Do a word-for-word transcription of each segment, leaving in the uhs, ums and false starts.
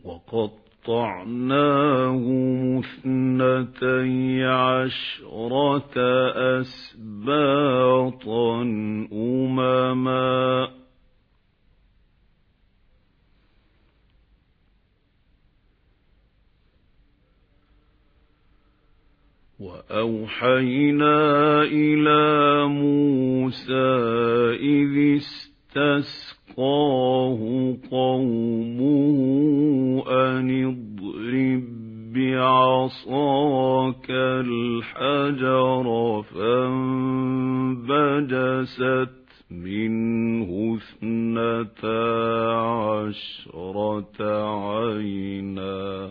وقطعناهم اثنتي عشرة أسباطا أمما وأوحينا إلى موسى إذ استسقاه قومه أن اضرب بعصاك الحجر فانبجست منه اثنتا عشرة عينا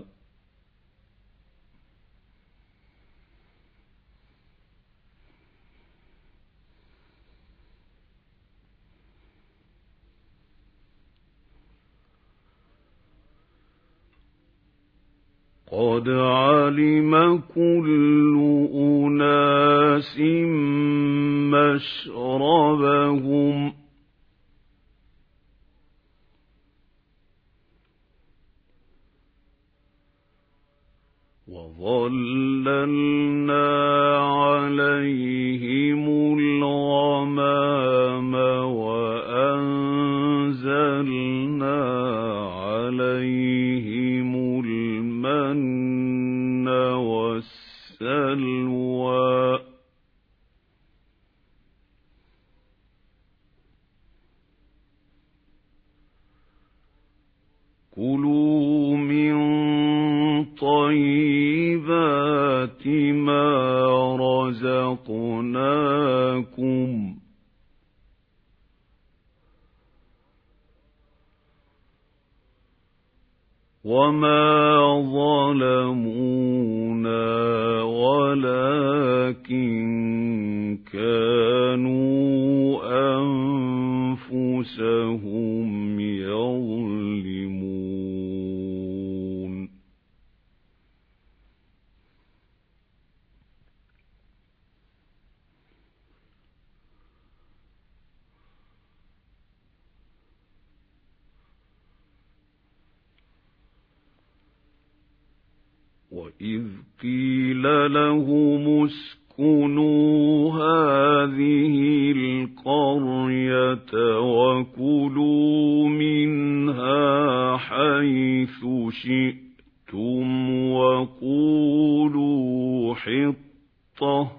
قد علم كل أناس مشربهم وظللنا عليهم الغمام وأنزلنا عليهم المن والسلوى كلوا من طيبات ما رزقناكم وما ظلمونا ولكن كانوا أنفسهم يظلمون وإذ قيل لهم اسكنوا هذه القرية وكلوا منها حيث شئتم وقولوا حطة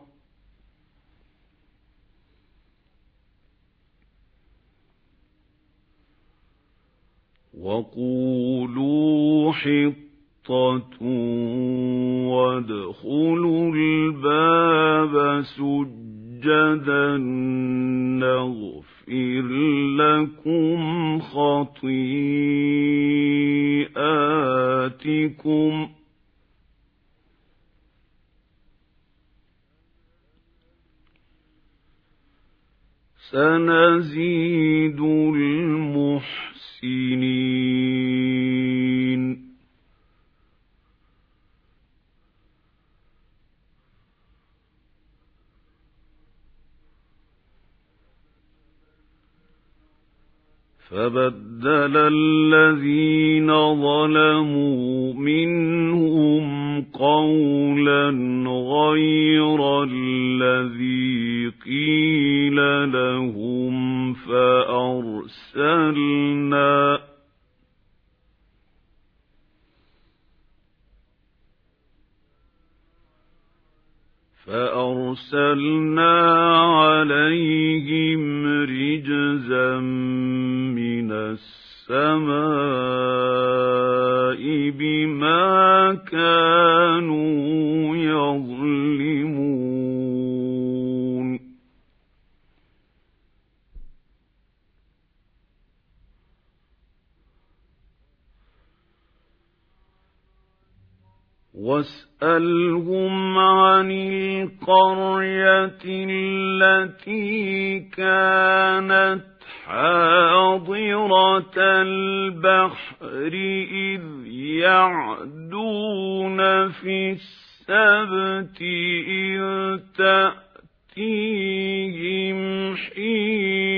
وقولوا حطة وادخلوا الباب سجدا نغفر لكم خطيئاتكم سنزيد المحسنين فبدل الذين ظلموا منهم قولا غير الذي قيل لهم فأرسلنا فأرسلنا عليهم رجزا من السماء بما كانوا يظلمون واسألهم عن القرية التي كانت حاضرة البحر إذ يعدون في السبت إذ تأتيهم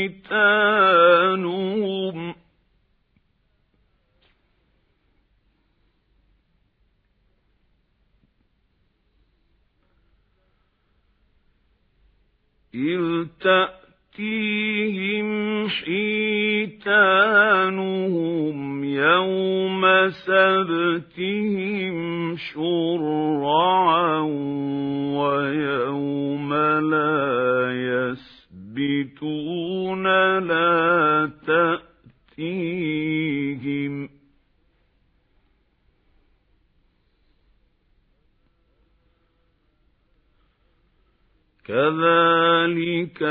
حيتانهم إذ تأتيهم حيتانهم يوم سبتهم شرعا ويوم لا يسبتون لا تأتيهم كذلك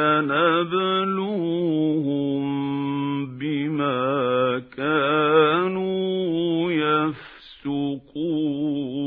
نبلوهم بما كانوا يفسقون